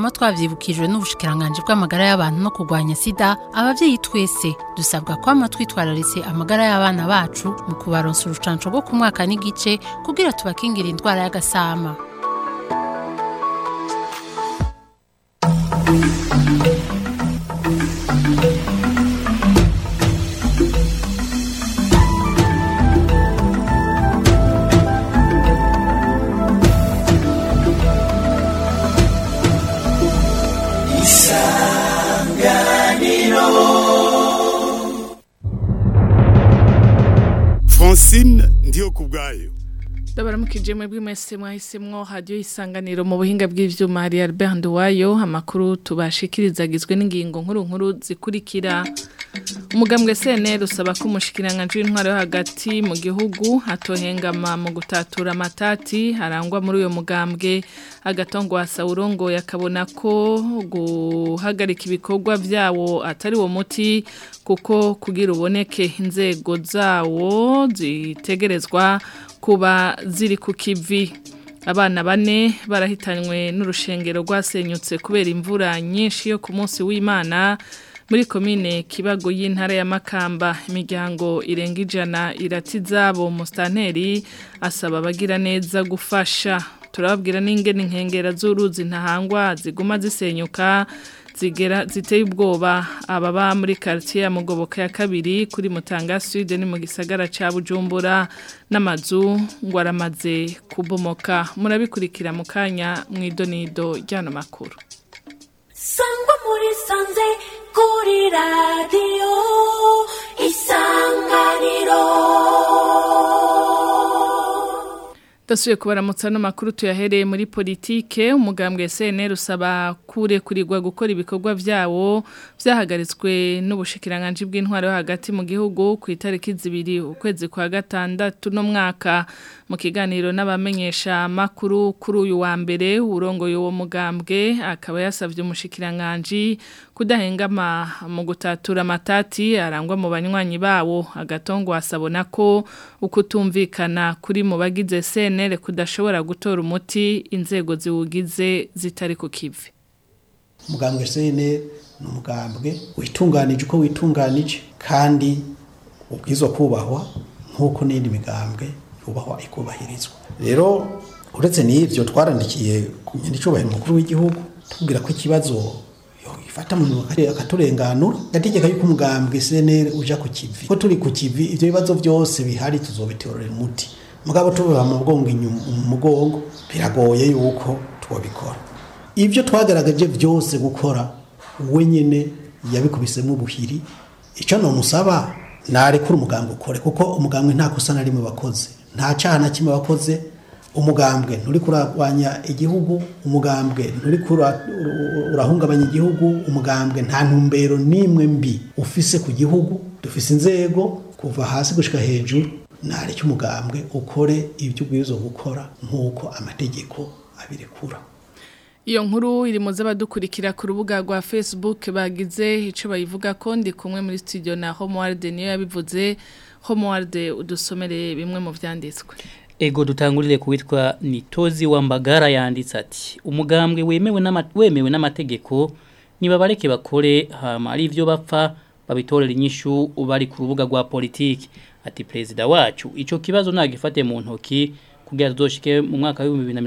twama twavyibukijwe n'ubushikiranganje bw'amagara y'abantu no kurwanya sida, abavyeyi twese dusabwa kwama twitwararitse amagara y'abana bacu mu kubaronsa urucanco rwo ku mwaka n'igice kugira tubakingira indwara y'agasama. Francine ndiyo kubgayo. Ndabaramukije mwebwe mwese mwahisemwo radio isanganiro mu buhinga bw'ivyuma hari Albert Nduwayo. Amakuru tubashikiriza agizwe n'ingingo nkuru zikurikira. Umugambwe CNL usaba ko umushikiranganje w'intwaro yo hagati mu gihugu atohengama mu gutatura amatati harangwa muri uyo mugambwe. Agatongo wa Saurongo yakabona ko guhagarika ibikorwa vyawo atari wo muti kuko kugira uboneke inzego zawo zitegerezwa kuba ziri ku kivi. Abana bane barahitanywe n'urushengero rwasenyutse kubera imvura nyinshi yo ku munsi w'Imana muri komine Kibago y'intara ya Makamba. Imiryango irenga 100 iratizabo Mustanteri asaba abagira neza gufasha. Turababwira n'ingene inkengera z'uruzi ntahangwa ziguma zisenyuka ziteye ubwoba ababa muri quartier ya Mugoboka ya kabiri kuri Mutanga Sud ni mu gisagara ca Bujumbura n'amazu ngo aramaze kubomoka. Murabikurikira mu kanya mw'idonido ryano makuru. Sangwa muri sanze kuri radio Isanganiro. Dasuye kubaramutsa no makuru tuyahereye muri politike. Umugambwe CNL usaba kurekurirwa gukora ibikorwa vyawo vyahagaritswe n'ubushikiranganje bw'intwaro yo hagati mu gihugu ku itariki 2 ukwezi kwa gatandatu no mwaka. Mu kiganiro n'abamenyesha makuru kuri uyu wa mbere urongoye uwo mugambwe akaba yasavye umushikiranganje kudahengama mu gutatura amatati arangwa mu banywanyi bawo. Agatongo asabona ko ukutumvikana kuri mu bagize CNL kudashobora gutora umuti inzego ziwugize zitari ku kivi. Umugambwe CNL ni umugambwe witunganije uko witunganije kandi ubwizwa kubahwa nk'uko n'indi migambwe yubahwa ikubahirizwa. Rero uretse n'ivyo twarandikiye ku nyandicubahiro mukuru w'igihugu tubwira ko ikibazo ifata mu akaturenganura gategeka yuko umugambwe CNL uja ku kivi ko turi ku kivi ivyo bibazo byose bihari tuzobitorera umuti mugabo tubiba mu bwongo inyuma mu mugongo biragoye yuko twabikora. Ivyo twagaragaje byose gukora wenyene yabikubisemo ubuhiri. Ico no musaba narekura umugambwe ukore kuko umugambwe nta kosa na rimwe bakoze nta cyaha na kimwe bakoze. Umugambwe nturi kurwanya igihugu, umugambwe nturi urahungabanya igihugu, umugambwe nta ntumbero nimwe mbi ufise ku gihugu. Dufise inzego kuva hasi gushika hejuru. Nari cy'umugambwe ukore ibyo ubwizo gukora nkuko amategeko abirekura. Iyo nkuru iri muze badukurikira ku rubuga rwa Facebook bagize ico bayivuga ko ndi kumwe muri studio na Homeworld niyo yabivuze. Homeworld udusomere bimwe mu vyanditswe. Ego dutangurire kuwitwa Nitozi wa Mbagara yanditse ati umugambwe wemewe n'amategeko niba bareke bakore hama ari ivyo bapfa babitorera inyishu ubari ku rubuga rwa politiki. Ati prezida wacu ico kibazo nagifate mu ntoki kugira tuzoshike mu mwaka wa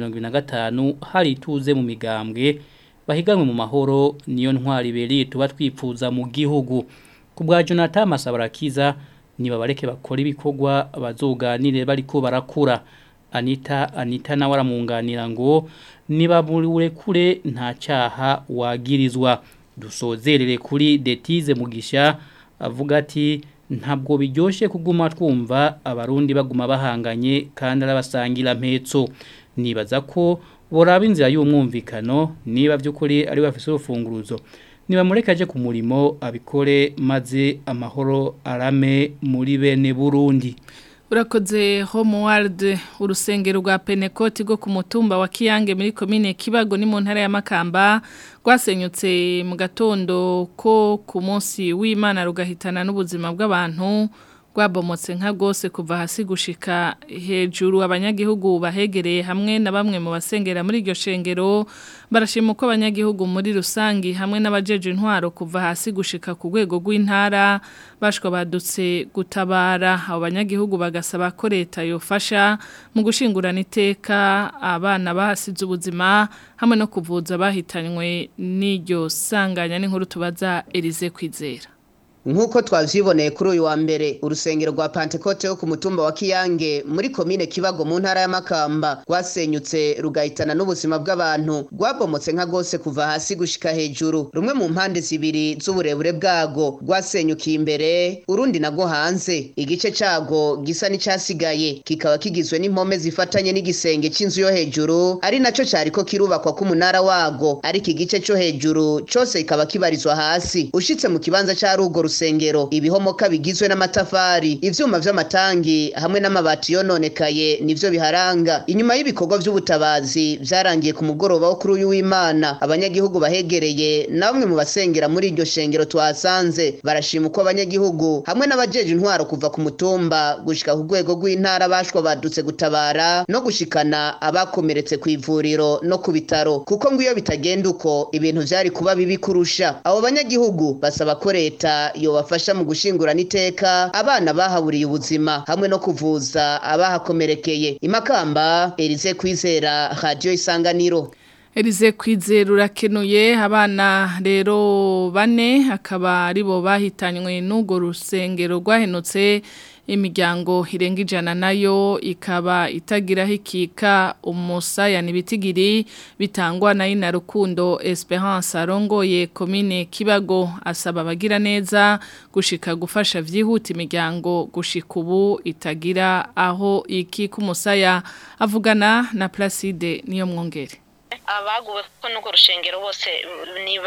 2025 hari tuze mu migambwe bahiganwe mu mahoro niyo ntwari beri tuba twipfuza mu gihugu. Kubwa Jonathan Masabarakiza niba bareke bakora ibikorwa bazoganire bariko barakura. Anita na waramunganira ngo niba muri kure nta cyaha wagirizwa. Dusozerere kuri Detize Mugisha avuga ati ntabwo biryoshe kuguma twumva abarundi baguma bahanganye kandi arabasangira mpetso. Nibaza ko boraba inzira y'umwumvikano niba by'ukuri ari bafise urufunguruzo niba murekaje ku murimo abikore maze amahoro arame muri bene Burundi. Urakoze Homeworld. Urusengero rwa Pentecote go ku mutumba wa Kiyange muri komine Kibago ni mu ntara ya Makamba rwasenyutse mu gatondo ko ku munsi w'Imana rugahitana n'ubuzima bw'abantu rwabomotse nka gose kuva hasi gushika hejuru. Abanyagihugu bahegereye hamwe na bamwe mu basengera muri iryo shengero barashima uko abanyagihugu muri rusangi hamwe n'abajeje intwaro kuva hasi gushika ku rwego rw'intara bashwa badutse gutabara. Abo banyagihugu bagasaba ko leta yofasha mu gushingurana iteka abana bahasize ubuzima hamwe no kuvuza bahitanywe n'iryo sanganya. N'inkuru tubaza Elize Kwizera. Nkuko twavyiboneye kuri uyu wa mbere urusengero rwa Pentecote yo ku mutumba wa Kiyange muri komine Kibago mu ntara ya Makamba rwasenyutse rugahitana n'ubuzima bw'abantu rwabomotse nka gose kuva hasi gushika hejuru. Rumwe mu mpande zibiri z'uburebure bwago rwasenyukiye imbere urundi nago hanze. Igice cago gisa n'icasigaye kikaba kigizwe n'impome zifatanye n'igisenge c'inzu yo hejuru ari naco cariko kirubakwa ku munara wago, ariko igice cyo hejuru cose kikaba kibarizwa hasi. Ushitse mu kibanza ca rugo rusengero ibihomoka bigizwe n'amatafari, ivyuma vy'amatangi hamwe n'amabati yononekaye nivyo biharanga. Inyuma y'ibikorwa vy'ubutabazi vyarangiye ku mugoroba wo kuri uyu w'Imana, abanyagihugu bahegereye na bamwe mu basengera muri iryo shengero twasanze barashima uko abanyagihugu hamwe n'abajeje intwaro kuva ku mutumba gushika ku rwego rw'intara bashwa badutse gutabara no gushikana abakomeretse ku ivuriro no ku bitaro, kuko ngo iyo bitagenda uko ibintu vyari kuba bibi kurusha. Abo banyagihugu basaba ko leta yobafasha mu gushingurana iteka abana bahaburiye ubuzima hamwe no kuvuza abahakomerekeye. Imakamba, Elize Kwizera, Radio Isanganiro. Elize Kwizera urakenuye. Abana rero 4 akaba aribo bahitanywe n'ugo rusengero rwahenutse. Imiryango irenga 100 nayo ikaba itagira hikika umusaya nibitigiri bitangwa na Ina Rukundo Esperance arongoye komine Kibago. Asaba abagira neza gushika gufasha vyihuta imiryango gushika ubu itagira aho iki kumusaya. Avugana na Placide niyo mwongere. Abaguwe ko nuko rushengero bose ni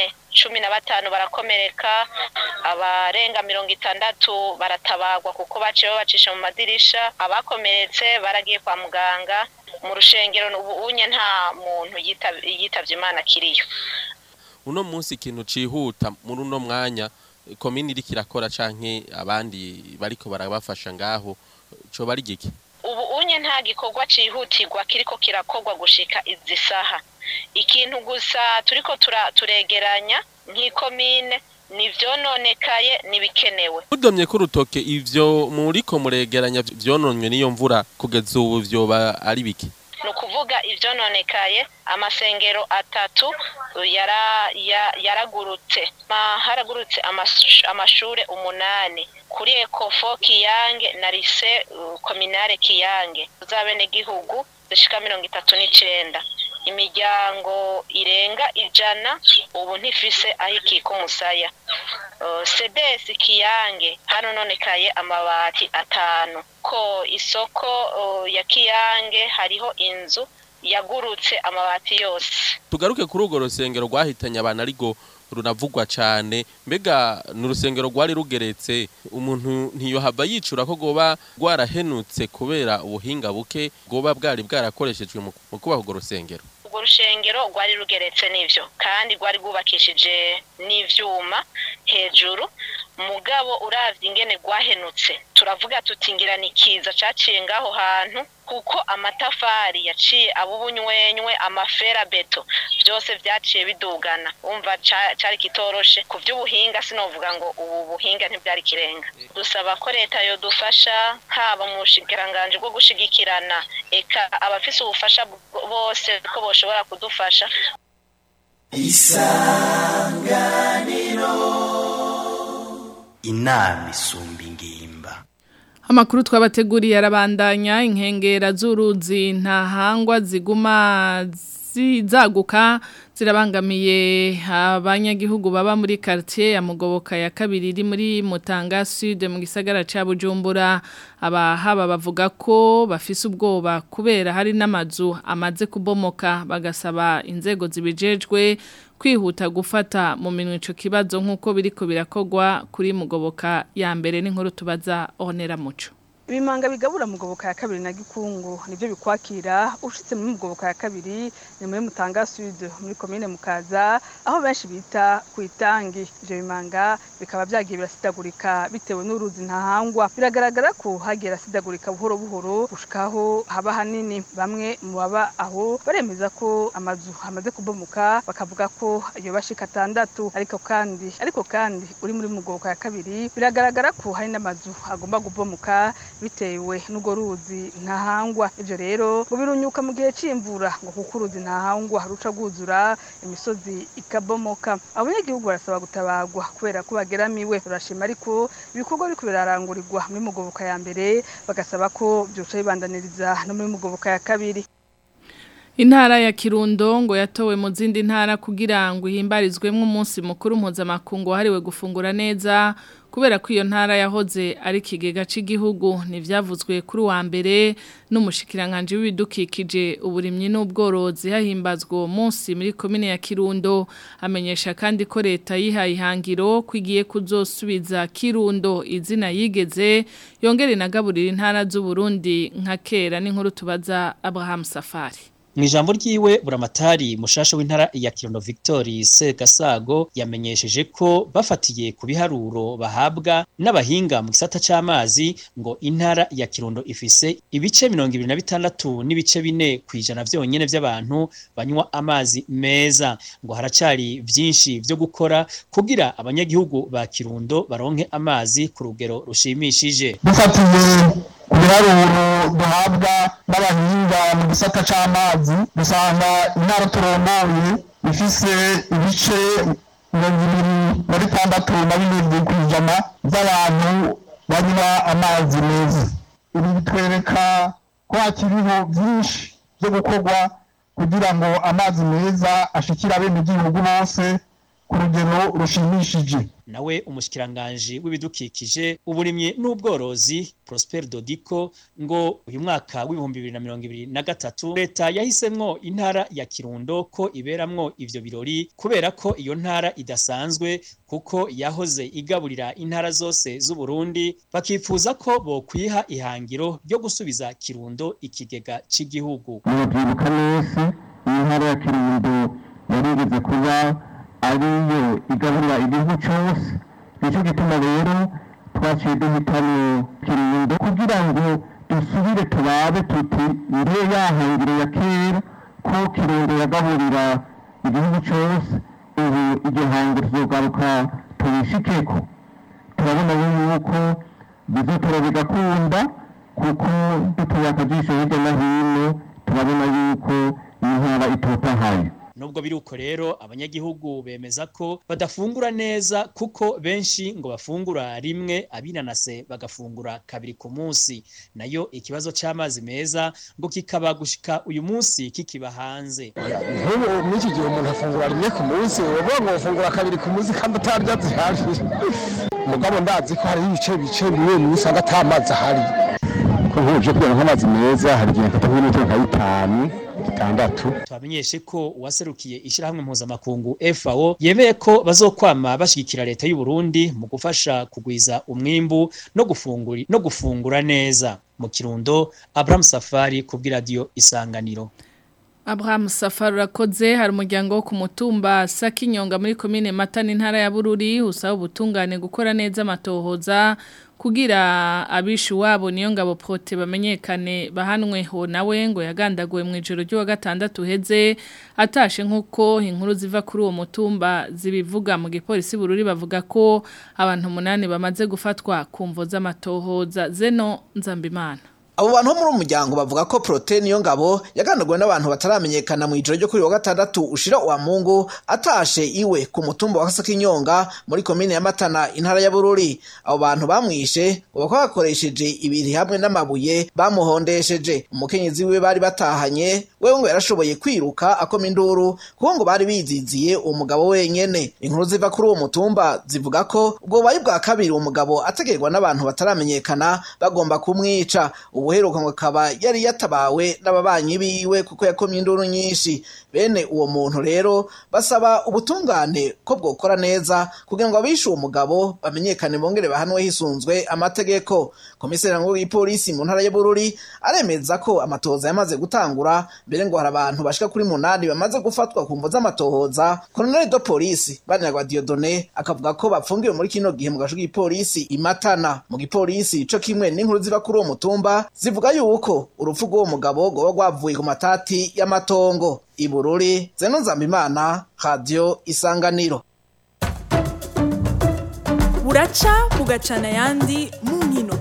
15 barakomereka, abarenga 60 baratabagwa kuko baciye bacisha mu madirisha. Abakomeretse baragiye kwa muganga. Mu rushengero ubunye nta muntu yitavye Imana kiriyo. Uno munsi ikintu cihuta muri uno mwanya komini iri kirakora canke abandi bariko barabafasha ngaho co bari giki? Ubu unye nta gikorwa cihutirwa kiriko kirakorwa gushika izi saha. Ikintu gusa turiko turegeranya nk'ikomine nivyononekaye nibikenewe. Udomye ku rutoke ivyo muriko muregeranya vyononwe niyo mvura kugeza ubu vyoba ari biki? Nukuvuga ivyononekaye amasengero 3 yaragurutse. Haragurutse amashure 8 kuri Ecofo Kiyange na Lycée Communale Kiyange. Zabene gihugu zishika 39. Imiryango irenga 100 ubu ntifise ahiki kumusaya. CDS Kiyange hanononekaye amabati 5. Ko isoko ya Kiyange hariho inzu yagurutse amabati yose. Tugaruke kuri ugo rusengero rwahitanye abana arigo runavugwa cyane. Mbega n'urusengero rwari rugeretse, umuntu ntiyohava yicura ko goba rwarahenutse kubera ubuhinga buke goba bwari bwarakoreshejwe mu kubaho ugo rusengero. Ugo rushengero rwari rugeretse n'ivyo kandi rwari rwubakishije n'ivyuma hejuru. Mugabo uravye ingene rwahenutse turavuga tutingira nikiza caciye ngaho hantu, kuko amatafari yaciye abubunywenywe amafera beto byose vyaciye bidugana. Umva cari kitoroshe ku vy'ubuhinga, sinovuga ngo ubu buhinga ntibyari kirenga. Dusaba ko leta yo dufasha haba mu bushikiranganje bwo gushigikirana eka abafise ubufasha bose ko boshobora kudufasha. Isanganiro inama isumba ingimba. Amakuru twabateguriye arabandanya. Inkengera z'uruzi Ntahangwa ziguma zaguka zirabangamiye abanyagihugu baba muri quartier ya Mugoboka ya kabiri iri muri Mutanga Sud mu gisagara ca Bujumbura. Abahaba bavuga ko bafise ubwoba kubera hari n'amazu amaze kubomoka, bagasaba inzego zibijejwe kwihuta gufata mu minwe ico kibazo nk'uko biriko birakogwa kuri Mugoboka ya mbere. N'inkuru tubaza Onera Muco. Ibimanga bigabura mu Goboka ya kabiri na Gikungu nivyo bikwakira ushitse mu Goboka ya kabiri ni muri Mutanga Sud muri commune Mukaza aho benshi bita kwitangi. Ivyo bimanga bikaba byagiye birasidagurika bitewe n'uruzi ntahangwa. Biragaragara ko hagera sidagurika buhoro buhoro gushikaho haba hanini. Bamwe mu baba aho baremeza ko amazu hamaze kubomoka bakavuga ko iyo bashika 6 ariko kandi uri muri Mugoboka ya kabiri biragaragara ko hari n'amazu agomba kubomoka bitewe n'ugo ruzi ntahangwa. Ivyo rero ngo birunyuka mu gihe c'imvura ngo kuko uruzi ntahangwa ruca guzura imisozi ikabomoka. Abanyagihugu barasaba gutabagwa kubera ko bageramiwe. Urashima ariko ibikorwa biko birarangurirwa muri Mugoboka ya mbere bagasaba ko byoca bibandaniriza no muri Mugoboka ya kabiri. Intara ya Kirundo ngo yatowe mu zindi ntara kugira ngo ihimbarizwemwe umunsi mukuru mpuzamakungu wahariwe gufungura neza kubera ko iyo ntara yahoze ari kigega c'igihugu. Nivyavuzwe kuri wa mbere n'umushikiranganje w'ibidukikije uburimyi n'ubworozi hahimbazwa uwo munsi muri komine ya Kirundo. Amenyesha kandi ko leta yihaye ihangiro kwigiye kuzosubiza Kirundo izina yigeze yongere nagaburira intara z'u Burundi nka kera. N'inkuru tubaza Abraham Safari. Mwijambo ryiwe buramatari mushasha w'intara ya Kirundo Victory Segasago yamenyesheje ko bafatiye ku biharuro bahabwa n'abahinga mu gisata c'amazi ngo intara ya Kirundo ifise ibice 26 n'ibice 4 kwijana vyonyene vy'abantu banywa amazi meza. Ngo haracari vyinshi vyo gukora kugira abanyagihugu ba Kirundo baronke amazi ku rugero rushimishije. Bafatiye kubiharuro duhabwa n'abahinga mu gisata c'amazi dusanga intara turongoye ifise ibice 26 kwijana by'abantu banywa amazi meza. Ibi bitwereka ko hakiriho byinshi byo gukorwa kugira ngo amazi meza ashikira abenegihugu bose ku rugero rushimishije. Nawe umushikiranganje w'ibidukikije uburimye n'ubworozi Prosper Dodiko ngo uyu mwaka w'2023 leta yahisemwo intara ya Kirundo ko iberamwo ivyo birori kubera ko iyo ntara idasanzwe kuko yahoze igaburira intara zose z'u Burundi bakifuza ko bokwiha ihangiro ryo gusubiza Kirundo ikigega c'igihugu. Mubyibuka nese intara ya Kirundo yarigeze kuba ariyo igaburira igihugu cyose. Nicyo gituma rero twaciye duhitamo Kirundo kugira ngo dusubire turabe tuti ndiyo yahangire ya kera ko Kirundo yagaburira igihugu cyose. Ubu iryo hangiro tuzogaruka tubishikeko. Turabona yuko bizotora bigakunda kuko dutuye akajisho hirya no hino turabona yuko intara itotahaye. Nubwo biruko rero abanyagihugu bemeza ko badafungura neza kuko benshi ngo bafungura rimwe abinanase bagafungura kabiri ku munsi. Nayo ikibazo c'amazi meza ngo kikaba gushika uyu munsi kikiba hanze. Nk'ubu mw'iki gihe umuntu afungura rimwe ku munsi uvuga ngo ufungura kabiri ku munsi kandi atarya zihari. Mugabo ndazi ko hari ibice bimwe n'usanga atamazi ahari. Ko nk'uje kugira nk'amazi meza hari igihe mfata nk'imiti nka 5 6. Twamenyeshe ko uwaserukiye ishirahamwe mpuzamakungu FAO yemeye ko bazokwama bashigikira leta y'u Burundi mu gufasha kugwiza umwimbu no gufungura neza. Mu Kirundo Abraham Safari ku radio Isanganiro. Abraham Safari rakoze hari umuryango wo ku mutumba Sakinyonga muri komine Matana intara ya Bururi usaba ubutungane gukora neza amatohoza kugira abishu wabo niyo ngabo Prote bamenyekane bahanwe ho nawe ngo yagandaguwe mu ijoro ryo gatandatu heze atashe nkuko inkuru ziva kuri uwo mutumba zibivuga mu gipolisi Bururi bavuga ko abantu 8 bamaze gufatwa kumvo z'amatohoza. Zeno Nzambimana. Abo bantu muri umuryango bavuga ko Prote niyo ngabo yagandagwe n'abantu bataramenyekana mu ijoro ryo kuri wa gatandatu ushira wa Mungu atashe iwe ku mutumba wa Sakinyonga muri komine ya Matana intara ya Bururi. Abo bantu bamwishe ngo bakoresheje ibiri hamwe n'amabuye bamuhondesheje. Umukenyezi we bari batahanye wewe ngo yarashoboye kwiruka akoma induru kuko ngo bari biziziye umugabo wenyene. Inkuru ziva kuri uwo mutumba zivuga ko ubwo bari bwa kabiri umugabo ategerwa n'abantu bataramenyekana bagomba kumwica. ubuheruka ngo akaba yari yatabawe n'ababanyi biwe kuko yakomye induru nyinshi. Bene uwo muntu rero basaba ubutungane ko bwokora neza kugira ngo abishe uwo mugabo bamenyekane bongere bahanwe hisunzwe amategeko. Komiseri nkuru y'ipolisi mu ntara ya Bururi aremeza ko amatohoza yamaze gutangura, mbere ngo hari abantu bashika kuri 8 bamaze gufatwa ku mvo z'amatohoza. Colonel de Police Baniragwa Dieudonné akavuga ko bapfungiwe muri kino gihe mu gasho k'ipolisi Imatana. Mu gipolisi ico kimwe n'inkuru ziva kuri uwo mutumba zivuga yuko urupfu rw'uwo mugabo rwoba rwavuye ku matati y'amatongo. I Bururi, Zeno Nzambimana, Radio Isanganiro. Buraca bugacana yandi mu nkino.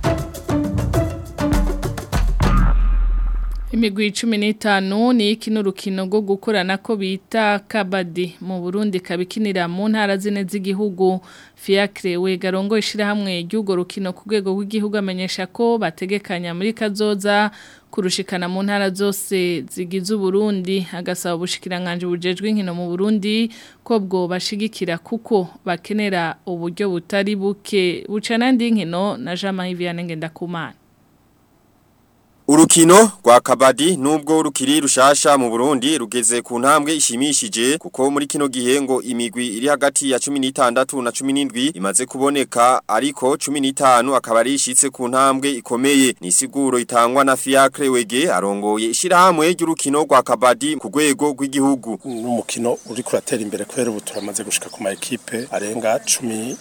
Imigwi 15 ni ikino rukino rwo gukorana ko bita kabadi mu Burundi kabikinira mu ntara zine z'igihugu. Fiacre Wegarongo ishirahamwe ry'ugo rukino ku rwego rw'igihugu amenyesha ko bategekanya muri kazoza kurushikana mu ntara zose zigize Burundi, agasaba ubushikiranganje bujejwe inkino mu Burundi ko bwo bashigikira kuko bakenera uburyo butari buke. Bucana ndi inkino na Jean-Marie Vianney Ngendakumana. Urukino rwa kabadi nubwo rukiri rushasha mu Burundi rugeze ku ntambwe ishimishije kuko muri kino gihe ngo imigwi iri hagati ya 16 na 17 imaze kuboneka, ariko 15 akaba ari ishitse ku ntambwe ikomeye. Ni siguro itangwa na Fiacre Wege arongoye ishirahamwe ry'urukino rwa kabadi ku rwego rw'igihugu. N'umukino uri kuratera imbere kubera ubu turamaze gushika ku ma equipe arenga 16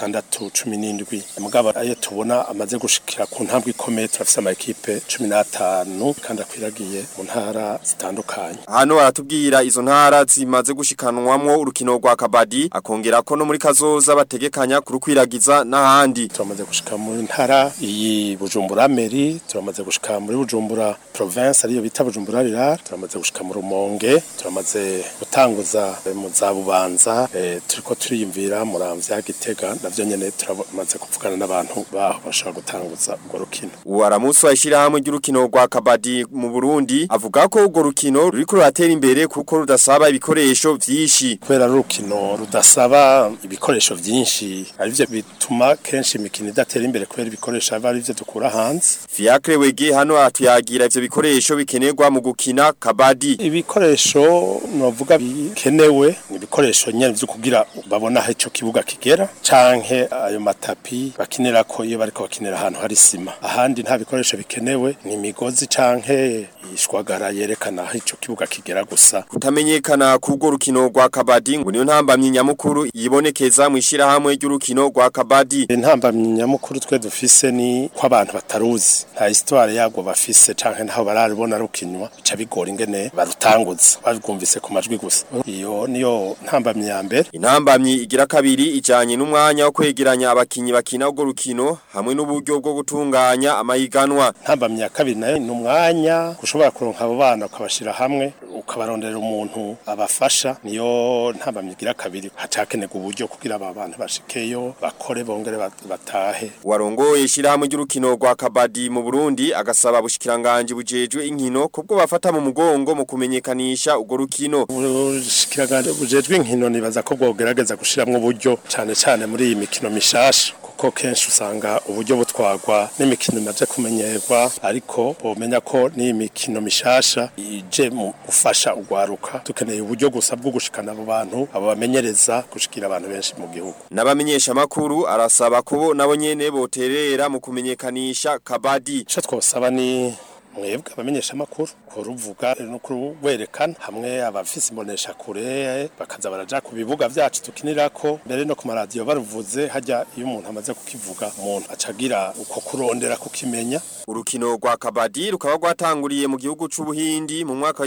17. Mugabo ayo tubona amaze gushikira ku ntambwe ikomeye, turafise ama equipe 15 kandi akwiragiye mu ntara zitandukanye. Hano aratubwira izo ntara zimaze gushikanwamwo urukino rwa kabadi, akongera ko no muri kazoza bategekanya kurukwiragiza n'ahandi. Turamaze gushika mu ntara iyi Bujumbura Meri, turamaze gushika muri Bujumbura Province ariyo bita Bujumbura Rural, turamaze gushika mu Rumonge, turamaze gutanguza mu za Bubanza, turiko turiyumvira Muramvya Gitega, navyo nyene turamaze kuvugana n'abantu baho bashaka gutanguza urwo rukino. Uwaramuso ashirahamwe ry'urukino rwa kabadi mu Burundi avuga ko urwo rukino ruriko ruratera imbere kuko rudasaba ibikoresho vyinshi. Kubera rukino rudasaba ibikoresho vyinshi arivyo bituma kenshi imikino idatera imbere kubera ibikoresho aba arivyo dukura hanze. Fiacre Wege hano atuyagira ivyo bikoresho bikenerwa mu gukina kabadi. Ibikoresho novuga bikenewe ni ibikoresho nyene vyo kugira babona aho ico kibuga kigera canke ayo matapi bakinira ko iyo bariko bakinira ahantu hari sima. Ahandi nta bikoresho bikenewe ni imigozi canke ishwagara yerekana aho ico kibuga kigera gusa. Kutamenyekana k'urwo rukino rwa kabadi ngo niyo ntambamye nyamukuru yibonekeza mu ishirahamwe ry'urukino rwa kabadi. Intambamye nyamukuru twe dufise ni ko abantu bataruzi, nta histoire yago bafise canke ntaho bararibona rukinwa, bica bigora ingene barutanguza babigumvise ku majwi gusa. Iyo niyo ntambamye ya mbere. Intambamye igira kabiri ijanye n'umwanya wo kwegeranya abakinyi bakina urwo rukino hamwe n'uburyo bwo gutunganya amahiganwa. Ntambamye ya kabiri nayo ni umwanya ushobora kuronka abo bana ukabashira hamwe ukabarondera umuntu abafasha, niyo ntambamye igira kabiri. Hacakenerwa uburyo kugira aba bantu bashikeyo bakore bongere batahe. Warongoye ishirahamwe ry'urukino rwa kabadi mu Burundi agasaba bushikiranganje bujejwe inkino kubwo bafata mu mugongo mu kumenyekanisha urwo rukino. Bushikiranganje bujejwe inkino nibaza ko bwogerageza gushiramwe uburyo cane muri iyi mikino mishasha, kuko kenshi usanga uburyo butwagwa n'imikino naje kumenyerwa, ariko bomenya ko ni imikino mishasha ije mu gufasha ugwaruka. Tukeneye uburyo gusa bwo gushikana abo bantu abo bamenyereza gushikira abantu benshi mu gihugu. N'abamenyesha makuru arasaba ko nabo nyene boterera mu kumenyekanisha kabadi. Ico twosaba ni mwebwe abamenyesha makuru kuruvuga no kuwerekana hamwe abafisi imbonesha kure bakaza baraja ku bibuga vyacu tukinirako, mbere no ku maradiyo baruvuze hajya iyo umuntu amaze kukivuga umuntu acagira uko kurondera kukimenya. Urukino rwa kabadi rukaba rwatanguriye mu gihugu c'Ubuhindi mu mwaka wa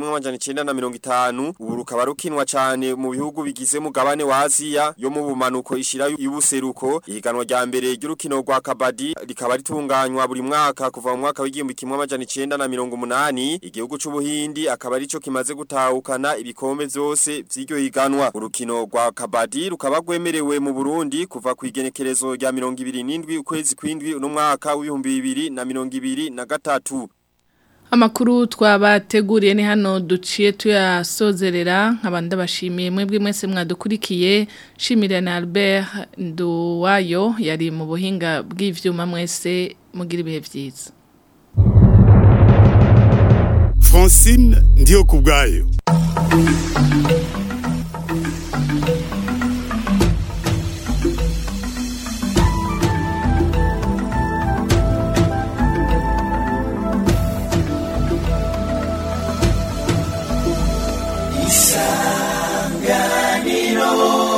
1950, ubu rukaba rukinwa cyane mu bihugu bigize mugabane wa Aziya yo mu bumanuko ishira y'ubuseruko. Ihiganwa rya mbere ry'urukino rwa kabadi rikaba ritunganywa buri mwaka kuva mu mwaka wa 1980. Igihugu c'Ubuhindi akaba arico kimaze gutahukana ibikombe vyose vy'iryo higanwa. Urukino rwa kabadi rukaba rwemerewe mu Burundi kuva ku igenekerezo rya 27 ukwezi kw'indwi no mwaka wa 2023. Amakuru twabateguriye ni hano duciye tuyasozerera, nkabanda bashimiye mwebwe mwese mwadukurikiye. Shimira na Albert Nduwayo yari mu buhinga bw'ivyuma, mwese mugira ibihe vyiza. Francine ndiyo kubwayo. Isanganiro